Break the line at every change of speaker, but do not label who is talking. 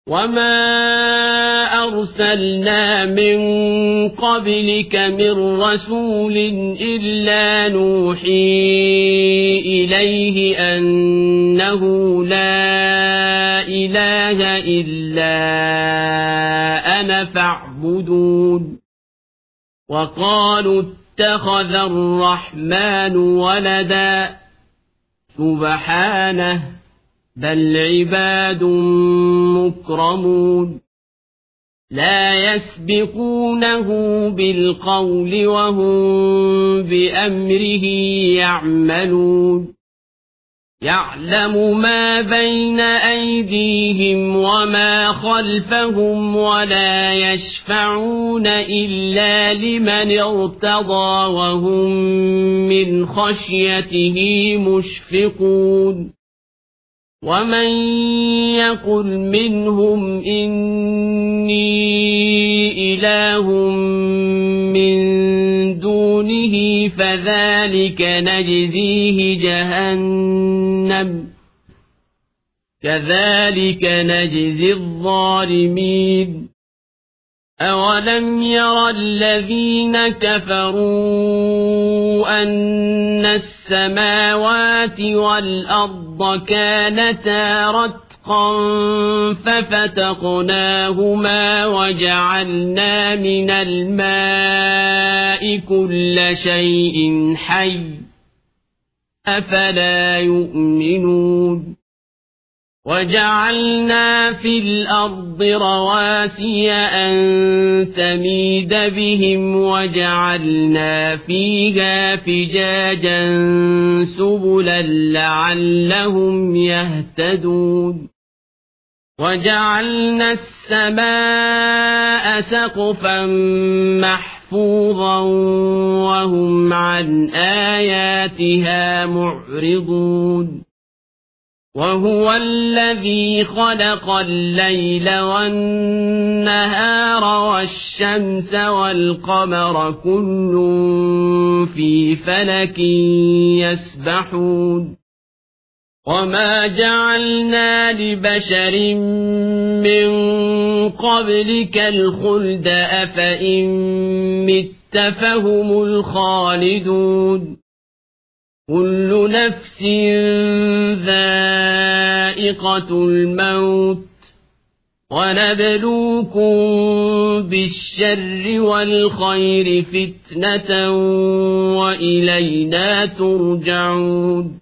وما أرسلنا من قبلك من رسول إلا نوحي إليه أنه لا إله إلا أنا فاعبدون وقالوا اتخذ الرحمن ولدا سبحانه بل عباد مكرمون لا يسبقونه بالقول وهم بأمره يعملون يعلم ما بين أيديهم وما خلفهم ولا يشفعون إلا لمن ارتضى وهم من خشيته مشفقون ومن يقل منهم إني إله من دونه فذلك نجزيه جهنم كذلك نجزي الظالمين أولم ير الذين كفروا أن السماوات والأرض كانتا رتقا ففتقناهما وجعلنا من الماء كل شيء حي أفلا يؤمنون وجعلنا في الأرض رواسي أن تميد بهم وجعلنا فيها فجاجا سبلا لعلهم يهتدون وجعلنا السماء سقفا محفوظا وهم عن آياتها معرضون وهو الذي خلق الليل والنهار والشمس والقمر كل في فلك يسبحون وما جعلنا لبشر من قبلك الخلد أفإن مت فهم الخالدون كل نفس ذائقة الموت ونبلوكم بالشر والخير فتنة وإلينا ترجعون